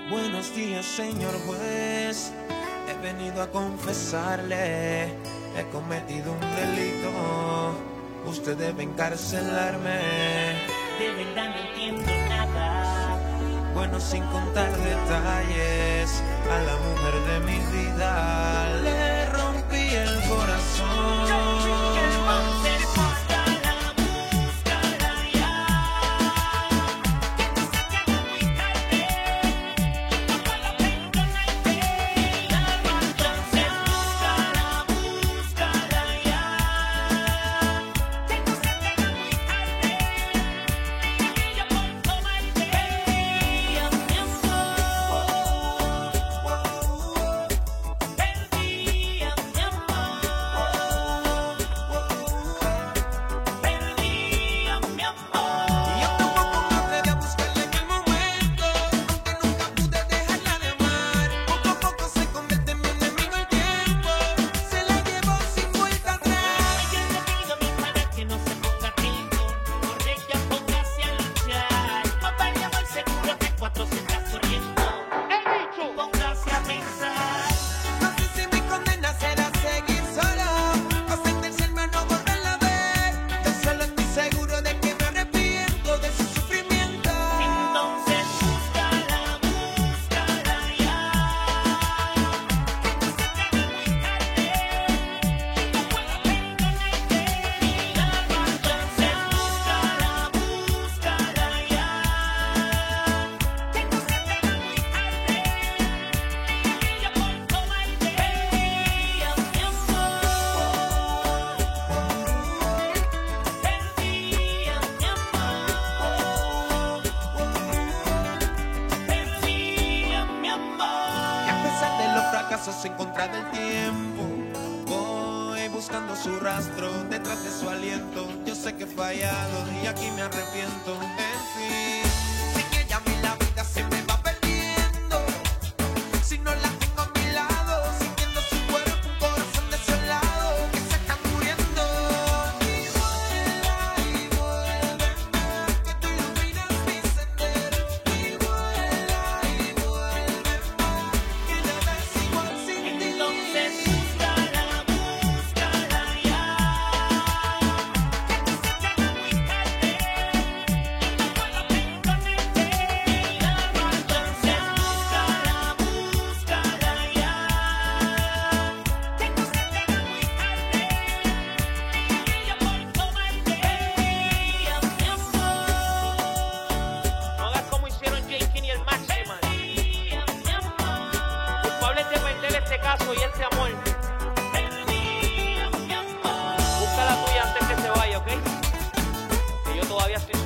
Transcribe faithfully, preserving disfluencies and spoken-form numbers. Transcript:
Buenos días, señor juez. He venido a confesarle, he cometido un delito. Usted debe encarcelarme. De verdad no entiendo nada. Bueno, sin contar detalles, a la mujer de mi vida le rompí el corazón. En contra del tiempo, voy buscando su rastro detrás de su aliento. Yo sé que he fallado y aquí me arrepiento. En fin, sin ella a mí la vida se me va perdiendo. Si no la tengo a mi lado, sintiendo su cuerpo, un corazón desolado que se está muriendo. Y vuela y vuelve, que tú iluminas mi sendero. Y vuela y vuelve, que nada es igual. Entonces búscala, búscala ya. Que tú se te haga muy tarde y no puedo perdonarte. Entonces búscala, búscala ya. Que tú se te haga muy tarde y yo por tomarte. Mi amor, No hagas como hicieron J. y el Máxima. Culpables de perder este caso y este amor. Busca la tuya antes que se vaya, ¿ok? Que yo todavía estoy